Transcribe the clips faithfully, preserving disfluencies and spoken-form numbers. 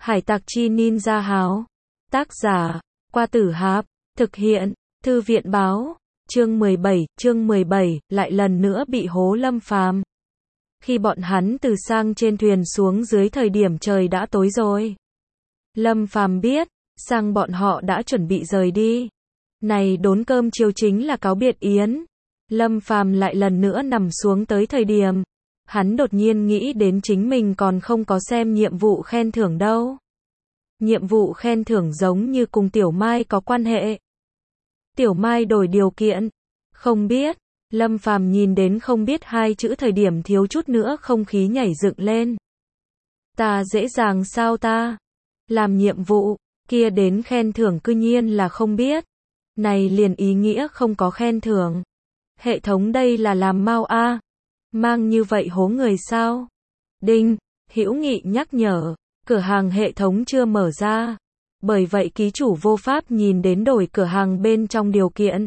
Hải tặc chi ninja háo. Tác giả, Qua Tử Hạp. Thực hiện, Thư viện báo. Chương mười bảy, chương mười bảy, lại lần nữa bị hố Lâm Phàm. Khi bọn hắn từ sang trên thuyền xuống dưới thời điểm trời đã tối rồi. Lâm Phàm biết, sang bọn họ đã chuẩn bị rời đi. Này đốn cơm chiều chính là cáo biệt yến. Lâm Phàm lại lần nữa nằm xuống tới thời điểm. Hắn đột nhiên nghĩ đến chính mình còn không có xem nhiệm vụ khen thưởng đâu. Nhiệm vụ khen thưởng giống như cùng Tiểu Mai có quan hệ. Tiểu Mai đổi điều kiện. Không biết. Lâm Phàm nhìn đến không biết hai chữ thời điểm thiếu chút nữa không khí nhảy dựng lên. Ta dễ dàng sao ta? Làm nhiệm vụ, kia đến khen thưởng cư nhiên là không biết. Này liền ý nghĩa không có khen thưởng. Hệ thống đây là làm mau a, mang như vậy hố người sao? Đinh, hữu nghị nhắc nhở, cửa hàng hệ thống chưa mở ra. Bởi vậy ký chủ vô pháp nhìn đến đổi cửa hàng bên trong điều kiện.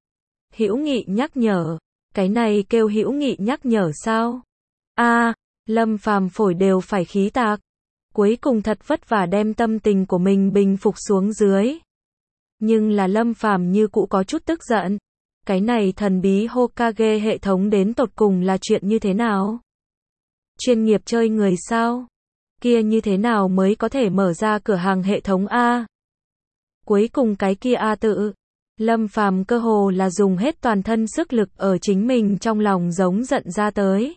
Hữu nghị nhắc nhở, cái này kêu hữu nghị nhắc nhở sao? A, Lâm Phàm phổi đều phải khí tạc. Cuối cùng thật vất vả đem tâm tình của mình bình phục xuống dưới. Nhưng là Lâm Phàm như cũ có chút tức giận. Cái này thần bí Hokage hệ thống đến tột cùng là chuyện như thế nào? Chuyên nghiệp chơi người sao? Kia như thế nào mới có thể mở ra cửa hàng hệ thống A? Cuối cùng cái kia A tự. Lâm Phàm cơ hồ là dùng hết toàn thân sức lực ở chính mình trong lòng giống giận ra tới.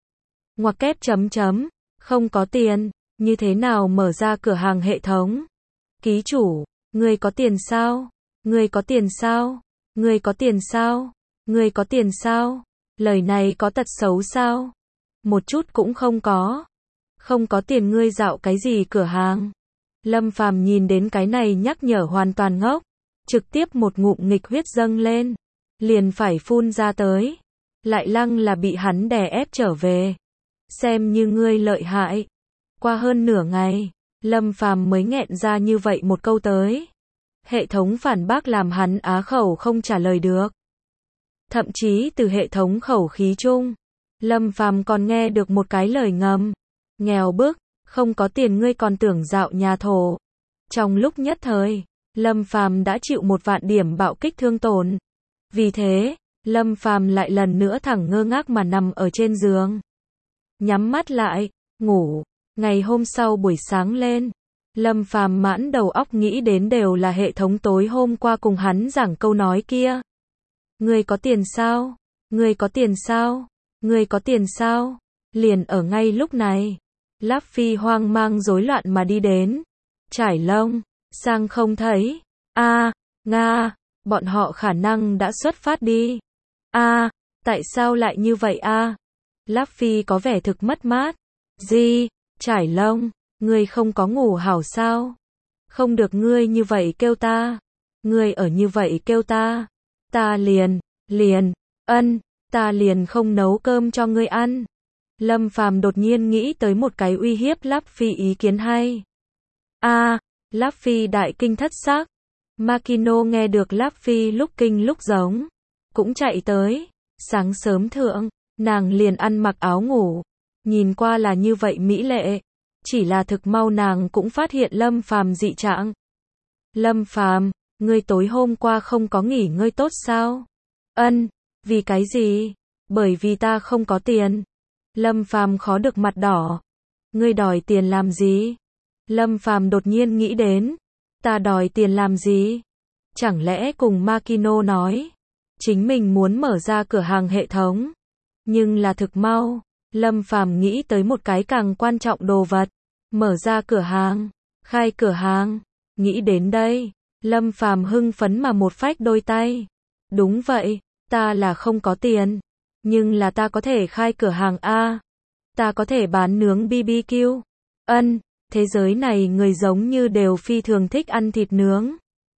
Ngoặc kép chấm chấm, không có tiền, như thế nào mở ra cửa hàng hệ thống? Ký chủ, người có tiền sao? Người có tiền sao? Người có tiền sao? Người có tiền sao? Lời này có tật xấu sao? Một chút cũng không có. Không có tiền ngươi dạo cái gì cửa hàng? Lâm Phàm nhìn đến cái này nhắc nhở hoàn toàn ngốc. Trực tiếp một ngụm nghịch huyết dâng lên. Liền phải phun ra tới. Lại lăng là bị hắn đè ép trở về. Xem như ngươi lợi hại. Qua hơn nửa ngày, Lâm Phàm mới nghẹn ra như vậy một câu tới. Hệ thống phản bác làm hắn á khẩu không trả lời được. Thậm chí từ hệ thống khẩu khí chung, Lâm Phàm còn nghe được một cái lời ngầm. Nghèo bức, không có tiền ngươi còn tưởng dạo nhà thổ. Trong lúc nhất thời, Lâm Phàm đã chịu một vạn điểm bạo kích thương tổn. Vì thế, Lâm Phàm lại lần nữa thẳng ngơ ngác mà nằm ở trên giường. Nhắm mắt lại, ngủ. Ngày hôm sau buổi sáng lên, Lâm Phàm mãn đầu óc nghĩ đến đều là hệ thống tối hôm qua cùng hắn giảng câu nói kia. Ngươi có tiền sao? Ngươi có tiền sao? Ngươi có tiền sao? Liền ở ngay lúc này, Luffy hoang mang rối loạn mà đi đến. Trải lông, sang không thấy. A, Nga, bọn họ khả năng đã xuất phát đi. A, tại sao lại như vậy a? Luffy có vẻ thực mất mát. Gì? Trải lông, ngươi không có ngủ hảo sao? Không được ngươi như vậy kêu ta. Ngươi ở như vậy kêu ta. Ta liền, liền, ân, ta liền không nấu cơm cho ngươi ăn. Lâm Phàm đột nhiên nghĩ tới một cái uy hiếp Luffy ý kiến hay. A, Luffy đại kinh thất sắc. Makino nghe được Luffy lúc kinh lúc giống. Cũng chạy tới. Sáng sớm thượng, nàng liền ăn mặc áo ngủ. Nhìn qua là như vậy mỹ lệ. Chỉ là thực mau nàng cũng phát hiện Lâm Phàm dị trạng. Lâm Phàm, ngươi tối hôm qua không có nghỉ ngơi tốt sao? Ân, vì cái gì? Bởi vì ta không có tiền. Lâm Phàm khó được mặt đỏ. Ngươi đòi tiền làm gì? Lâm Phàm đột nhiên nghĩ đến. Ta đòi tiền làm gì? Chẳng lẽ cùng Makino nói. Chính mình muốn mở ra cửa hàng hệ thống. Nhưng là thực mau. Lâm Phàm nghĩ tới một cái càng quan trọng đồ vật. Mở ra cửa hàng. Khai cửa hàng. Nghĩ đến đây. Lâm Phàm hưng phấn mà một phách đôi tay. Đúng vậy. Ta là không có tiền. Nhưng là ta có thể khai cửa hàng A. Ta có thể bán nướng bê bê kiu. Ân, thế giới này người giống như đều phi thường thích ăn thịt nướng.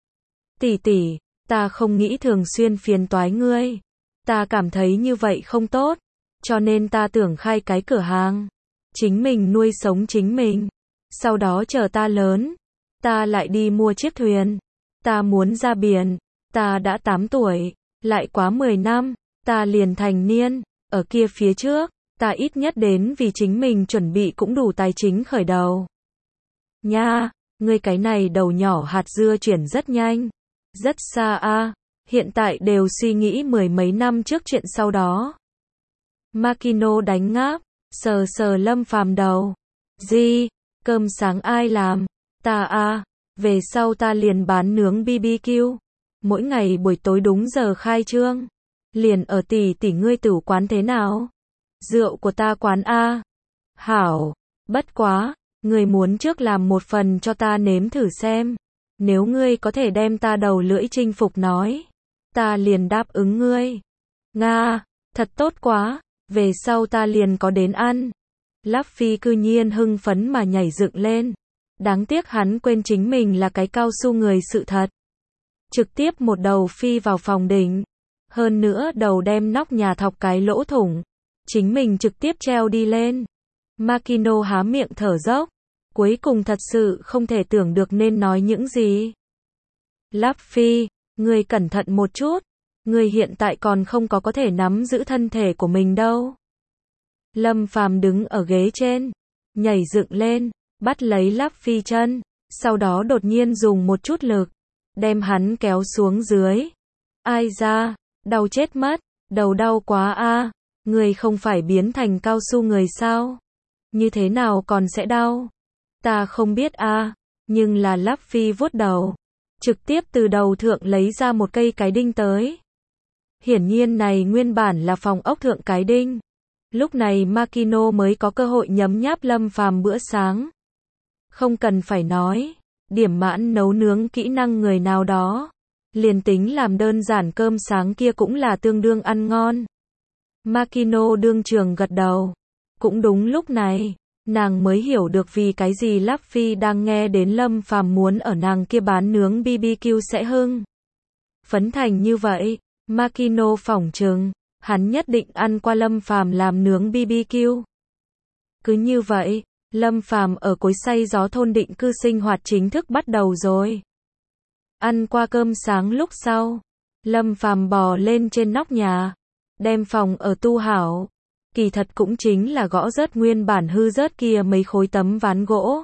Tỷ tỷ, ta không nghĩ thường xuyên phiền toái ngươi. Ta cảm thấy như vậy không tốt. Cho nên ta tưởng khai cái cửa hàng. Chính mình nuôi sống chính mình. Sau đó chờ ta lớn. Ta lại đi mua chiếc thuyền. Ta muốn ra biển. Ta đã tám tuổi. Lại quá mười năm. Ta liền thành niên. Ở kia phía trước. Ta ít nhất đến vì chính mình chuẩn bị cũng đủ tài chính khởi đầu. Nha, ngươi cái này đầu nhỏ hạt dưa chuyển rất nhanh. Rất xa a, hiện tại đều suy nghĩ mười mấy năm trước chuyện sau đó. Makino đánh ngáp, sờ sờ Lâm Phàm đầu. Gì, cơm sáng ai làm? Ta a, về sau ta liền bán nướng bê bê kiu. Mỗi ngày buổi tối đúng giờ khai trương. Liền ở tỷ tỷ ngươi tử quán thế nào? Rượu của ta quán a. Hảo, bất quá, ngươi muốn trước làm một phần cho ta nếm thử xem. Nếu ngươi có thể đem ta đầu lưỡi chinh phục nói, ta liền đáp ứng ngươi. Nga, thật tốt quá, về sau ta liền có đến ăn. Luffy cư nhiên hưng phấn mà nhảy dựng lên. Đáng tiếc hắn quên chính mình là cái cao su người sự thật. Trực tiếp một đầu phi vào phòng đỉnh. Hơn nữa đầu đem nóc nhà thọc cái lỗ thủng. Chính mình trực tiếp treo đi lên. Makino há miệng thở dốc. Cuối cùng thật sự không thể tưởng được nên nói những gì. Luffy, ngươi cẩn thận một chút. Ngươi hiện tại còn không có có thể nắm giữ thân thể của mình đâu. Lâm Phàm đứng ở ghế trên, nhảy dựng lên, bắt lấy Luffy chân, sau đó đột nhiên dùng một chút lực, đem hắn kéo xuống dưới. Ai da, đau chết mất, đầu đau quá a, ngươi không phải biến thành cao su người sao? Như thế nào còn sẽ đau? Ta không biết a, nhưng là Luffy vuốt đầu, trực tiếp từ đầu thượng lấy ra một cây cái đinh tới. Hiển nhiên này nguyên bản là phòng ốc thượng cái đinh. Lúc này Makino mới có cơ hội nhấm nháp Lâm Phàm bữa sáng. Không cần phải nói, điểm mãn nấu nướng kỹ năng người nào đó. Liền tính làm đơn giản cơm sáng kia cũng là tương đương ăn ngon. Makino đương trường gật đầu. Cũng đúng lúc này, nàng mới hiểu được vì cái gì Luffy đang nghe đến Lâm Phàm muốn ở nàng kia bán nướng bê bê kiu sẽ hưng phấn thành như vậy. Makino phỏng chừng, hắn nhất định ăn qua Lâm Phàm làm nướng bê bê kiu. Cứ như vậy, Lâm Phàm ở cối xay gió thôn định cư sinh hoạt chính thức bắt đầu rồi. Ăn qua cơm sáng lúc sau, Lâm Phàm bò lên trên nóc nhà, đem phòng ở tu hảo. Kỳ thật cũng chính là gõ rớt nguyên bản hư rớt kia mấy khối tấm ván gỗ.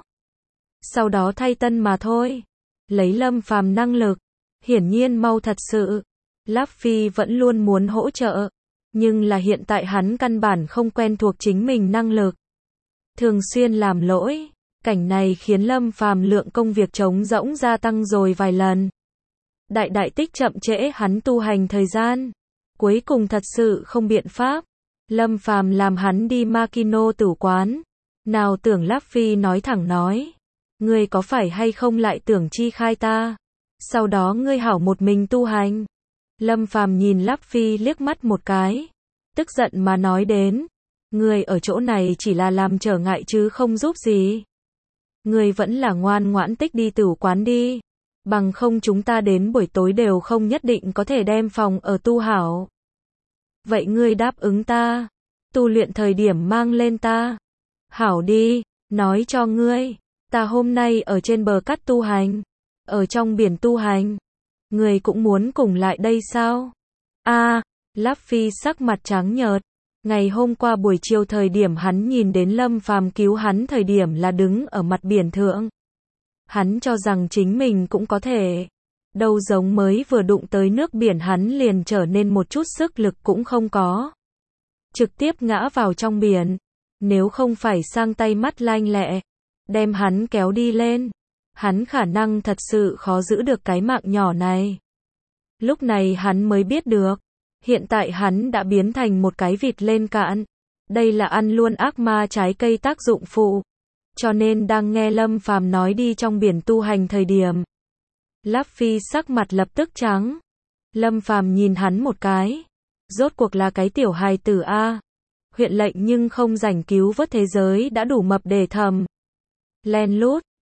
Sau đó thay tân mà thôi. Lấy Lâm Phàm năng lực, hiển nhiên mau thật sự. Luffy vẫn luôn muốn hỗ trợ, nhưng là hiện tại hắn căn bản không quen thuộc chính mình năng lực. Thường xuyên làm lỗi, cảnh này khiến Lâm Phàm lượng công việc trống rỗng gia tăng rồi vài lần. Đại đại tích chậm trễ hắn tu hành thời gian. Cuối cùng thật sự không biện pháp. Lâm Phàm làm hắn đi Makino tử quán. Nào tưởng Luffy nói thẳng nói. Ngươi có phải hay không lại tưởng chi khai ta? Sau đó ngươi hảo một mình tu hành. Lâm Phàm nhìn Luffy liếc mắt một cái. Tức giận mà nói đến. Ngươi ở chỗ này chỉ là làm trở ngại chứ không giúp gì. Ngươi vẫn là ngoan ngoãn tích đi tử quán đi. Bằng không chúng ta đến buổi tối đều không nhất định có thể đem phòng ở tu hảo. Vậy ngươi đáp ứng ta. Tu luyện thời điểm mang lên ta. Hảo đi, nói cho ngươi. Ta hôm nay ở trên bờ cát tu hành. Ở trong biển tu hành. Ngươi cũng muốn cùng lại đây sao? A, à, Luffy sắc mặt trắng nhợt. Ngày hôm qua buổi chiều thời điểm hắn nhìn đến Lâm Phàm cứu hắn thời điểm là đứng ở mặt biển thượng. Hắn cho rằng chính mình cũng có thể. Đâu giống mới vừa đụng tới nước biển hắn liền trở nên một chút sức lực cũng không có. Trực tiếp ngã vào trong biển. Nếu không phải sang tay mắt lanh lẹ, đem hắn kéo đi lên, hắn khả năng thật sự khó giữ được cái mạng nhỏ này. Lúc này hắn mới biết được, hiện tại hắn đã biến thành một cái vịt lên cạn. Đây là ăn luôn ác ma trái cây tác dụng phụ. Cho nên đang nghe Lâm Phàm nói đi trong biển tu hành thời điểm, Luffy sắc mặt lập tức trắng. Lâm Phàm nhìn hắn một cái. Rốt cuộc là cái tiểu hài tử a. Huyện lệnh nhưng không rảnh cứu vớt thế giới đã đủ mập để thầm. Len lút,